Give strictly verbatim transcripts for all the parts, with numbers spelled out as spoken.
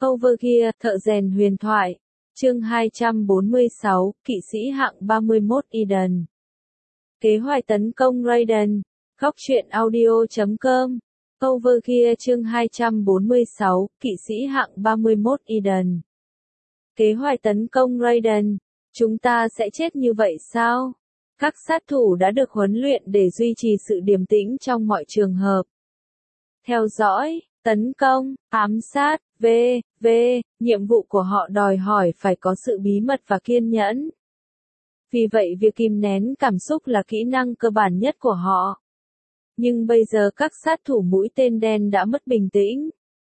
Overgear, thợ rèn huyền thoại. Chương hai trăm bốn mươi sáu, kỵ sĩ hạng ba mươi mốt Eden. Kế hoạch tấn công Raiden. Góc truyện audio chấm com. Overgear chương hai trăm bốn mươi sáu, kỵ sĩ hạng ba mươi mốt Eden. Kế hoạch tấn công Raiden. Chúng ta sẽ chết như vậy sao? Các sát thủ đã được huấn luyện để duy trì sự điềm tĩnh trong mọi trường hợp. Theo dõi, tấn công, ám sát, vân vân, nhiệm vụ của họ đòi hỏi phải có sự bí mật và kiên nhẫn. Vì vậy việc kìm nén cảm xúc là kỹ năng cơ bản nhất của họ. Nhưng bây giờ các sát thủ mũi tên đen đã mất bình tĩnh.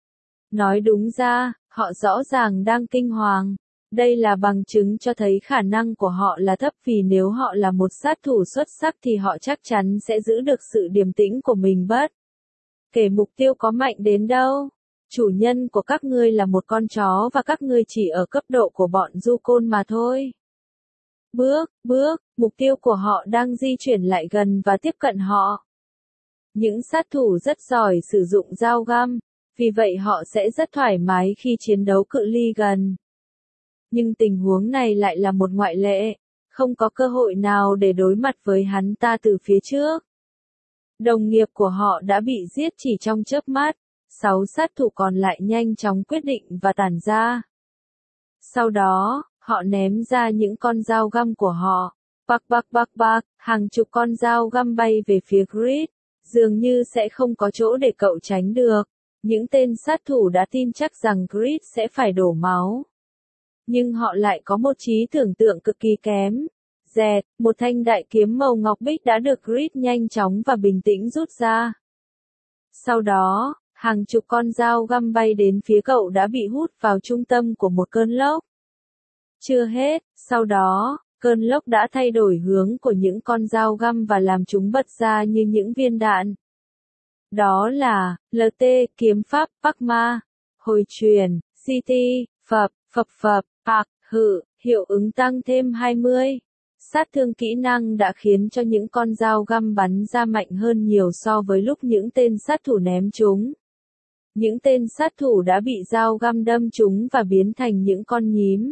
Nói đúng ra, họ rõ ràng đang kinh hoàng. Đây là bằng chứng cho thấy khả năng của họ là thấp, vì nếu họ là một sát thủ xuất sắc thì họ chắc chắn sẽ giữ được sự điềm tĩnh của mình bất kể mục tiêu có mạnh đến đâu. Chủ nhân của các ngươi là một con chó và các ngươi chỉ ở cấp độ của bọn du côn mà thôi. Bước, bước, mục tiêu của họ đang di chuyển lại gần và tiếp cận họ. Những sát thủ rất giỏi sử dụng dao găm, vì vậy họ sẽ rất thoải mái khi chiến đấu cự ly gần. Nhưng tình huống này lại là một ngoại lệ, không có cơ hội nào để đối mặt với hắn ta từ phía trước. Đồng nghiệp của họ đã bị giết chỉ trong chớp mắt, sáu sát thủ còn lại nhanh chóng quyết định và tản ra. Sau đó, họ ném ra những con dao găm của họ. Bạc bạc bạc bạc, hàng chục con dao găm bay về phía Creed, dường như sẽ không có chỗ để cậu tránh được. Những tên sát thủ đã tin chắc rằng Creed sẽ phải đổ máu. Nhưng họ lại có một trí tưởng tượng cực kỳ kém. Dẹt, một thanh đại kiếm màu ngọc bích đã được Creed nhanh chóng và bình tĩnh rút ra. Sau đó, hàng chục con dao găm bay đến phía cậu đã bị hút vào trung tâm của một cơn lốc. Chưa hết, sau đó, cơn lốc đã thay đổi hướng của những con dao găm và làm chúng bật ra như những viên đạn. Đó là, lờ tê, kiếm pháp, Pakma, hồi truyền, xê tê, phập, phập phập, ạc, hự, hiệu ứng tăng thêm hai mươi. Sát thương kỹ năng đã khiến cho những con dao găm bắn ra mạnh hơn nhiều so với lúc những tên sát thủ ném chúng. Những tên sát thủ đã bị dao găm đâm chúng và biến thành những con nhím.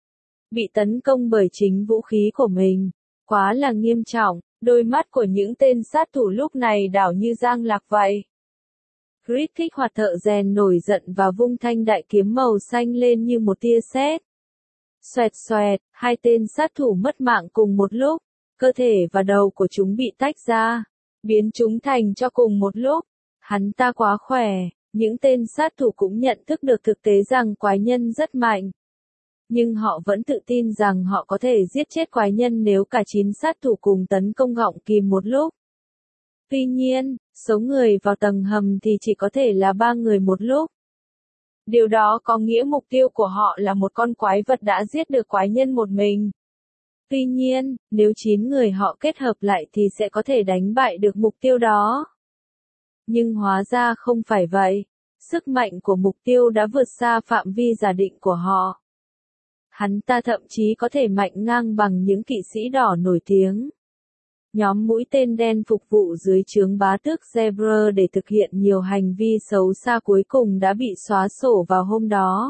Bị tấn công bởi chính vũ khí của mình. Quá là nghiêm trọng, đôi mắt của những tên sát thủ lúc này đảo như giang lạc vậy. Creed kích hoạt thợ rèn nổi giận và vung thanh đại kiếm màu xanh lên như một tia sét. Xoẹt xoẹt, hai tên sát thủ mất mạng cùng một lúc, cơ thể và đầu của chúng bị tách ra, biến chúng thành cho cùng một lúc. Hắn ta quá khỏe, những tên sát thủ cũng nhận thức được thực tế rằng quái nhân rất mạnh. Nhưng họ vẫn tự tin rằng họ có thể giết chết quái nhân nếu cả chín sát thủ cùng tấn công gọng kìm một lúc. Tuy nhiên, số người vào tầng hầm thì chỉ có thể là ba người một lúc. Điều đó có nghĩa mục tiêu của họ là một con quái vật đã giết được quái nhân một mình. Tuy nhiên, nếu chín người họ kết hợp lại thì sẽ có thể đánh bại được mục tiêu đó. Nhưng hóa ra không phải vậy. Sức mạnh của mục tiêu đã vượt xa phạm vi giả định của họ. Hắn ta thậm chí có thể mạnh ngang bằng những kỵ sĩ đỏ nổi tiếng. Nhóm mũi tên đen phục vụ dưới trướng bá tước Zebra để thực hiện nhiều hành vi xấu xa cuối cùng đã bị xóa sổ vào hôm đó.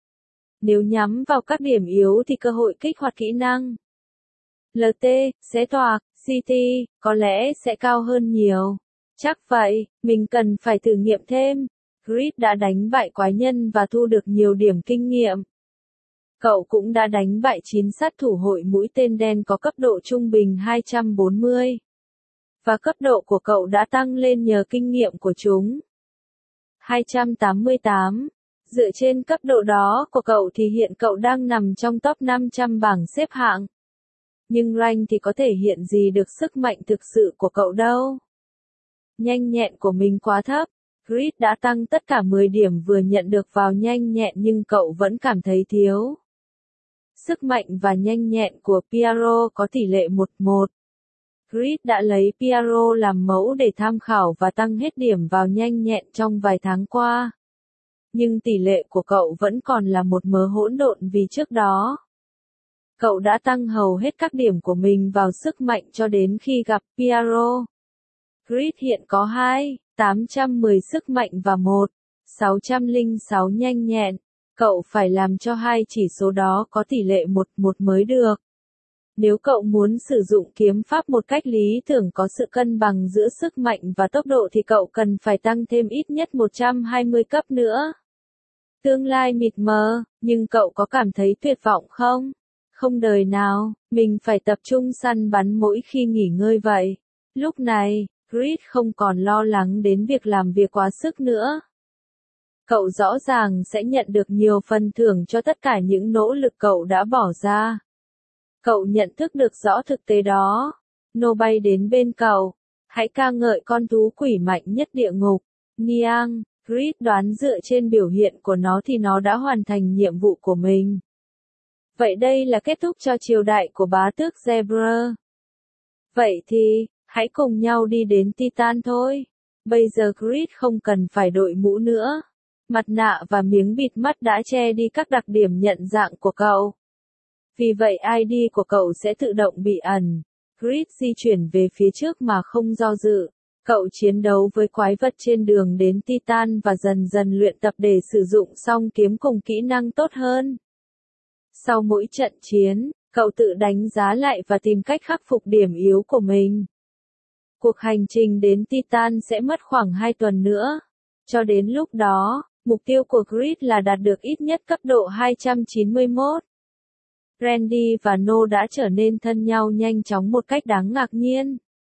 Nếu nhắm vào các điểm yếu thì cơ hội kích hoạt kỹ năng lờ tê, xé toạc, xê tê, có lẽ sẽ cao hơn nhiều. Chắc vậy, mình cần phải thử nghiệm thêm. Creed đã đánh bại quái nhân và thu được nhiều điểm kinh nghiệm. Cậu cũng đã đánh bại chín sát thủ hội mũi tên đen có cấp độ trung bình hai trăm bốn mươi. Và cấp độ của cậu đã tăng lên nhờ kinh nghiệm của chúng. hai trăm tám mươi tám. Dựa trên cấp độ đó của cậu thì hiện cậu đang nằm trong top năm trăm bảng xếp hạng. Nhưng rank thì có thể hiện gì được sức mạnh thực sự của cậu đâu. Nhanh nhẹn của mình quá thấp. Creed đã tăng tất cả mười điểm vừa nhận được vào nhanh nhẹn nhưng cậu vẫn cảm thấy thiếu. Sức mạnh và nhanh nhẹn của Piero có tỷ lệ một một. Creed đã lấy Piero làm mẫu để tham khảo và tăng hết điểm vào nhanh nhẹn trong vài tháng qua. Nhưng tỷ lệ của cậu vẫn còn là một mớ hỗn độn vì trước đó. Cậu đã tăng hầu hết các điểm của mình vào sức mạnh cho đến khi gặp Piero. Creed hiện có hai, tám trăm mười sức mạnh và một, sáu trăm lẻ sáu nhanh nhẹn. Cậu phải làm cho hai chỉ số đó có tỷ lệ một một mới được. Nếu cậu muốn sử dụng kiếm pháp một cách lý tưởng có sự cân bằng giữa sức mạnh và tốc độ thì cậu cần phải tăng thêm ít nhất một trăm hai mươi cấp nữa. Tương lai mịt mờ, nhưng cậu có cảm thấy tuyệt vọng không? Không đời nào, mình phải tập trung săn bắn mỗi khi nghỉ ngơi vậy. Lúc này, Creed không còn lo lắng đến việc làm việc quá sức nữa. Cậu rõ ràng sẽ nhận được nhiều phần thưởng cho tất cả những nỗ lực cậu đã bỏ ra. Cậu nhận thức được rõ thực tế đó. Nô bay đến bên cậu. Hãy ca ngợi con thú quỷ mạnh nhất địa ngục. Niang, Creed đoán dựa trên biểu hiện của nó thì nó đã hoàn thành nhiệm vụ của mình. Vậy đây là kết thúc cho triều đại của bá tước Zebra. Vậy thì, hãy cùng nhau đi đến Titan thôi. Bây giờ Creed không cần phải đội mũ nữa. Mặt nạ và miếng bịt mắt đã che đi các đặc điểm nhận dạng của cậu. Vì vậy i đê của cậu sẽ tự động bị ẩn. Creed di chuyển về phía trước mà không do dự. Cậu chiến đấu với quái vật trên đường đến Titan và dần dần luyện tập để sử dụng song kiếm cùng kỹ năng tốt hơn. Sau mỗi trận chiến, cậu tự đánh giá lại và tìm cách khắc phục điểm yếu của mình. Cuộc hành trình đến Titan sẽ mất khoảng hai tuần nữa. Cho đến lúc đó, mục tiêu của Creed là đạt được ít nhất cấp độ hai trăm chín mươi mốt. Randy và No đã trở nên thân nhau nhanh chóng một cách đáng ngạc nhiên.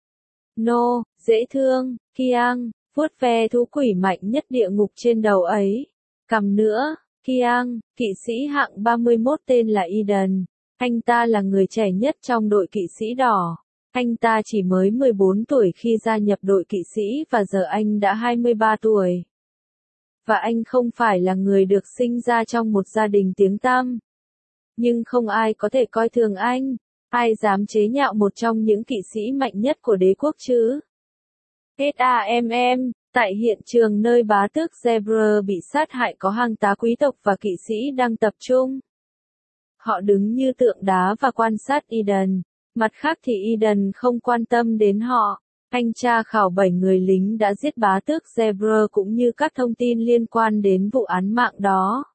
No, dễ thương, Kiang, vuốt ve thú quỷ mạnh nhất địa ngục trên đầu ấy. Cầm nữa, Kiang, kỵ sĩ hạng ba mươi mốt tên là Eden. Anh ta là người trẻ nhất trong đội kỵ sĩ đỏ. Anh ta chỉ mới mười bốn tuổi khi gia nhập đội kỵ sĩ và giờ anh đã hai mươi ba tuổi. Và anh không phải là người được sinh ra trong một gia đình tiếng tăm. Nhưng không ai có thể coi thường anh. Ai dám chế nhạo một trong những kỵ sĩ mạnh nhất của đế quốc chứ? SAMM, tại hiện trường nơi bá tước Zebra bị sát hại có hàng tá quý tộc và kỵ sĩ đang tập trung. Họ đứng như tượng đá và quan sát Eden. Mặt khác thì Eden không quan tâm đến họ. Anh tra khảo bảy người lính đã giết bá tước Zebra cũng như các thông tin liên quan đến vụ án mạng đó.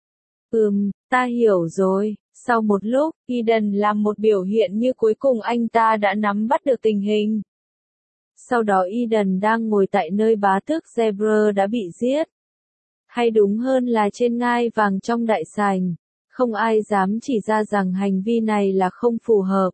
Ừm, ta hiểu rồi. Sau một lúc, Eden làm một biểu hiện như cuối cùng anh ta đã nắm bắt được tình hình. Sau đó Eden đang ngồi tại nơi bá tước Zebra đã bị giết. Hay đúng hơn là trên ngai vàng trong đại sảnh. Không ai dám chỉ ra rằng hành vi này là không phù hợp.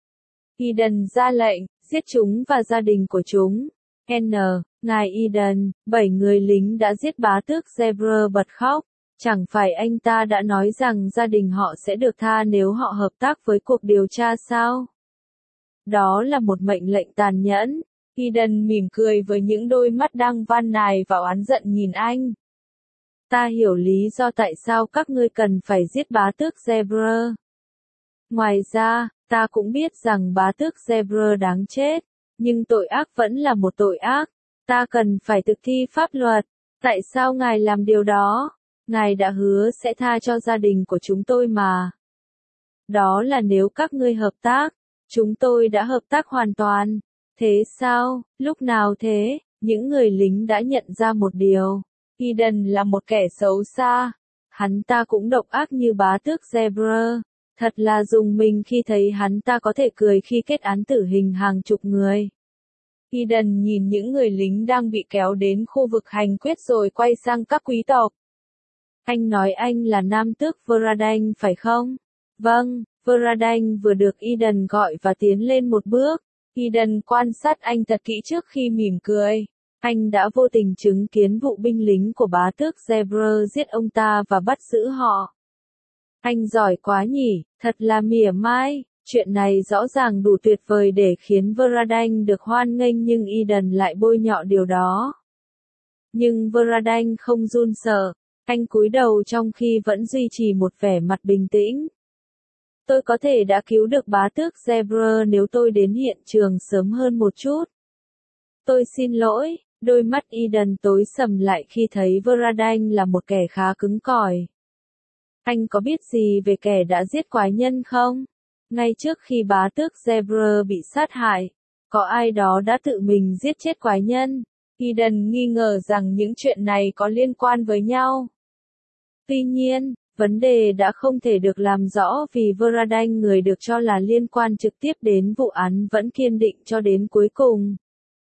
Eden ra lệnh, giết chúng và gia đình của chúng. N, ngài Eden, bảy người lính đã giết bá tước Zebra bật khóc. Chẳng phải anh ta đã nói rằng gia đình họ sẽ được tha nếu họ hợp tác với cuộc điều tra sao? Đó là một mệnh lệnh tàn nhẫn. Eden mỉm cười với những đôi mắt đang van nài và oán giận nhìn anh. Ta hiểu lý do tại sao các ngươi cần phải giết bá tước Zebra. Ngoài ra, ta cũng biết rằng bá tước Zebra đáng chết. Nhưng tội ác vẫn là một tội ác. Ta cần phải thực thi pháp luật. Tại sao ngài làm điều đó? Ngài đã hứa sẽ tha cho gia đình của chúng tôi mà. Đó là nếu các ngươi hợp tác. Chúng tôi đã hợp tác hoàn toàn. Thế sao? Lúc nào thế? Những người lính đã nhận ra một điều. Eden là một kẻ xấu xa. Hắn ta cũng độc ác như bá tước Zebra. Thật là rùng mình khi thấy hắn ta có thể cười khi kết án tử hình hàng chục người. Eden nhìn những người lính đang bị kéo đến khu vực hành quyết rồi quay sang các quý tộc. Anh nói anh là nam tước Varadan phải không? Vâng, Varadan vừa được Eden gọi và tiến lên một bước. Eden quan sát anh thật kỹ trước khi mỉm cười. Anh đã vô tình chứng kiến vụ binh lính của bá tước Zebra giết ông ta và bắt giữ họ. Anh giỏi quá nhỉ, thật là mỉa mai. Chuyện này rõ ràng đủ tuyệt vời để khiến Varadan được hoan nghênh nhưng Eden lại bôi nhọ điều đó. Nhưng Varadan không run sợ. Anh cúi đầu trong khi vẫn duy trì một vẻ mặt bình tĩnh. Tôi có thể đã cứu được bá tước Zebra nếu tôi đến hiện trường sớm hơn một chút. Tôi xin lỗi, đôi mắt Eden tối sầm lại khi thấy Varadan là một kẻ khá cứng cỏi. Anh có biết gì về kẻ đã giết quái nhân không? Ngay trước khi bá tước Zebra bị sát hại, có ai đó đã tự mình giết chết quái nhân. Eden nghi ngờ rằng những chuyện này có liên quan với nhau. Tuy nhiên, vấn đề đã không thể được làm rõ vì Varadanh, người được cho là liên quan trực tiếp đến vụ án, vẫn kiên định cho đến cuối cùng.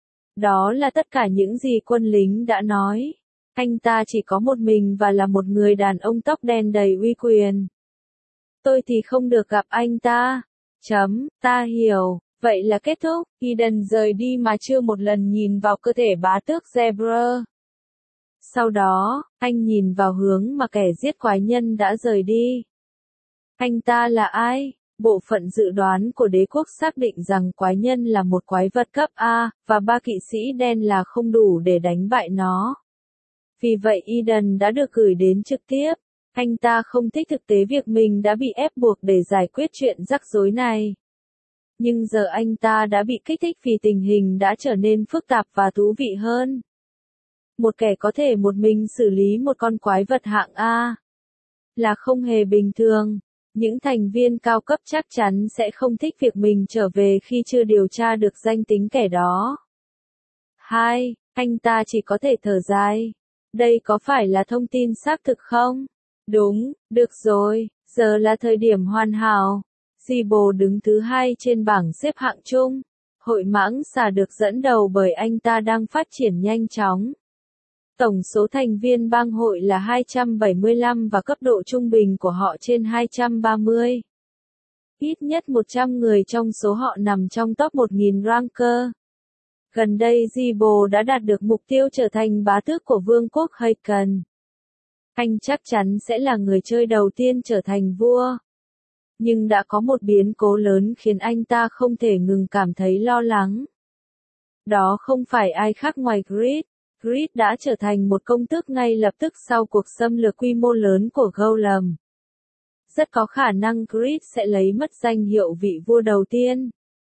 Đó là tất cả những gì quân lính đã nói. Anh ta chỉ có một mình và là một người đàn ông tóc đen đầy uy quyền. Tôi thì không được gặp anh ta. Chấm, ta hiểu. Vậy là kết thúc. Eden rời đi mà chưa một lần nhìn vào cơ thể bá tước Zebra. Sau đó, anh nhìn vào hướng mà kẻ giết quái nhân đã rời đi. Anh ta là ai? Bộ phận dự đoán của đế quốc xác định rằng quái nhân là một quái vật cấp A, và ba kỵ sĩ đen là không đủ để đánh bại nó. Vì vậy Eden đã được gửi đến trực tiếp. Anh ta không thích thực tế việc mình đã bị ép buộc để giải quyết chuyện rắc rối này. Nhưng giờ anh ta đã bị kích thích vì tình hình đã trở nên phức tạp và thú vị hơn. Một kẻ có thể một mình xử lý một con quái vật hạng A là không hề bình thường. Những thành viên cao cấp chắc chắn sẽ không thích việc mình trở về khi chưa điều tra được danh tính kẻ đó. hai. Anh ta chỉ có thể thở dài. Đây có phải là thông tin xác thực không? Đúng, được rồi, giờ là thời điểm hoàn hảo. Zibo đứng thứ hai trên bảng xếp hạng chung. Hội mãng xà được dẫn đầu bởi anh ta đang phát triển nhanh chóng. Tổng số thành viên bang hội là hai trăm bảy mươi lăm và cấp độ trung bình của họ trên hai trăm ba mươi. Ít nhất một trăm người trong số họ nằm trong top một nghìn ranker. Gần đây Zibo đã đạt được mục tiêu trở thành bá tước của vương quốc Haken. Anh chắc chắn sẽ là người chơi đầu tiên trở thành vua. Nhưng đã có một biến cố lớn khiến anh ta không thể ngừng cảm thấy lo lắng. Đó không phải ai khác ngoài Grid. Grid đã trở thành một công tước ngay lập tức sau cuộc xâm lược quy mô lớn của Golem. Rất có khả năng Grid sẽ lấy mất danh hiệu vị vua đầu tiên.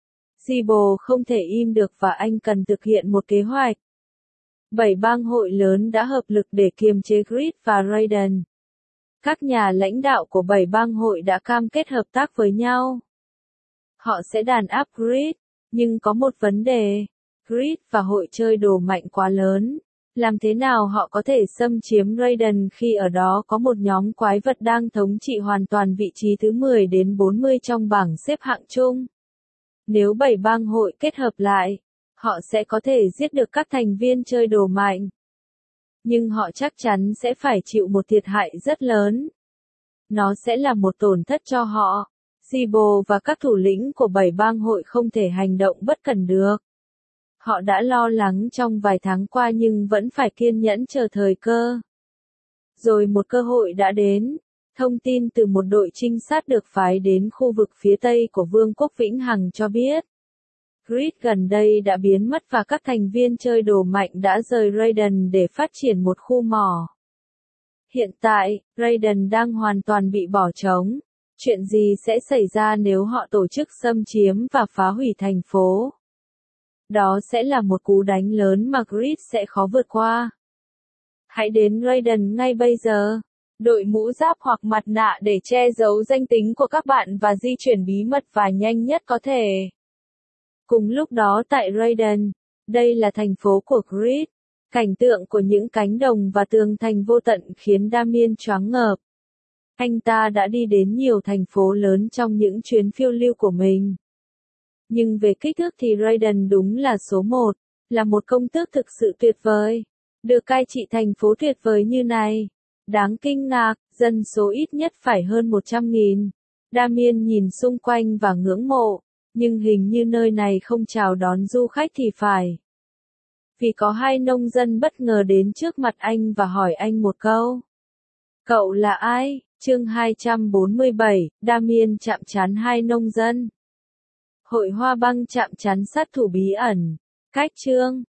Zibo không thể im được và anh cần thực hiện một kế hoạch. Bảy bang hội lớn đã hợp lực để kiềm chế Grid và Raiden. Các nhà lãnh đạo của bảy bang hội đã cam kết hợp tác với nhau. Họ sẽ đàn áp Grid, nhưng có một vấn đề. Grid và hội chơi đồ mạnh quá lớn. Làm thế nào họ có thể xâm chiếm Raiden khi ở đó có một nhóm quái vật đang thống trị hoàn toàn vị trí thứ mười đến bốn mươi trong bảng xếp hạng chung? Nếu bảy bang hội kết hợp lại, họ sẽ có thể giết được các thành viên chơi đồ mạnh. Nhưng họ chắc chắn sẽ phải chịu một thiệt hại rất lớn. Nó sẽ là một tổn thất cho họ. Zibo và các thủ lĩnh của bảy bang hội không thể hành động bất cẩn được. Họ đã lo lắng trong vài tháng qua nhưng vẫn phải kiên nhẫn chờ thời cơ. Rồi một cơ hội đã đến. Thông tin từ một đội trinh sát được phái đến khu vực phía tây của Vương quốc Vĩnh Hằng cho biết. Grid gần đây đã biến mất và các thành viên chơi đồ mạnh đã rời Raiden để phát triển một khu mỏ. Hiện tại, Raiden đang hoàn toàn bị bỏ trống. Chuyện gì sẽ xảy ra nếu họ tổ chức xâm chiếm và phá hủy thành phố? Đó sẽ là một cú đánh lớn mà Grid sẽ khó vượt qua. Hãy đến Raiden ngay bây giờ. Đội mũ giáp hoặc mặt nạ để che giấu danh tính của các bạn và di chuyển bí mật và nhanh nhất có thể. Cùng lúc đó tại Raiden, đây là thành phố của Grid. Cảnh tượng của những cánh đồng và tường thành vô tận khiến Damien choáng ngợp. Anh ta đã đi đến nhiều thành phố lớn trong những chuyến phiêu lưu của mình. Nhưng về kích thước thì Raiden đúng là số một, là một công tước thực sự tuyệt vời. Được cai trị thành phố tuyệt vời như này. Đáng kinh ngạc, dân số ít nhất phải hơn một trăm nghìn. Damien nhìn xung quanh và ngưỡng mộ, nhưng hình như nơi này không chào đón du khách thì phải. Vì có hai nông dân bất ngờ đến trước mặt anh và hỏi anh một câu. Cậu là ai? Chương hai trăm bốn mươi bảy, Damien chạm trán hai nông dân. Hội Hoa Băng chạm trán sát thủ bí ẩn. Cách chương,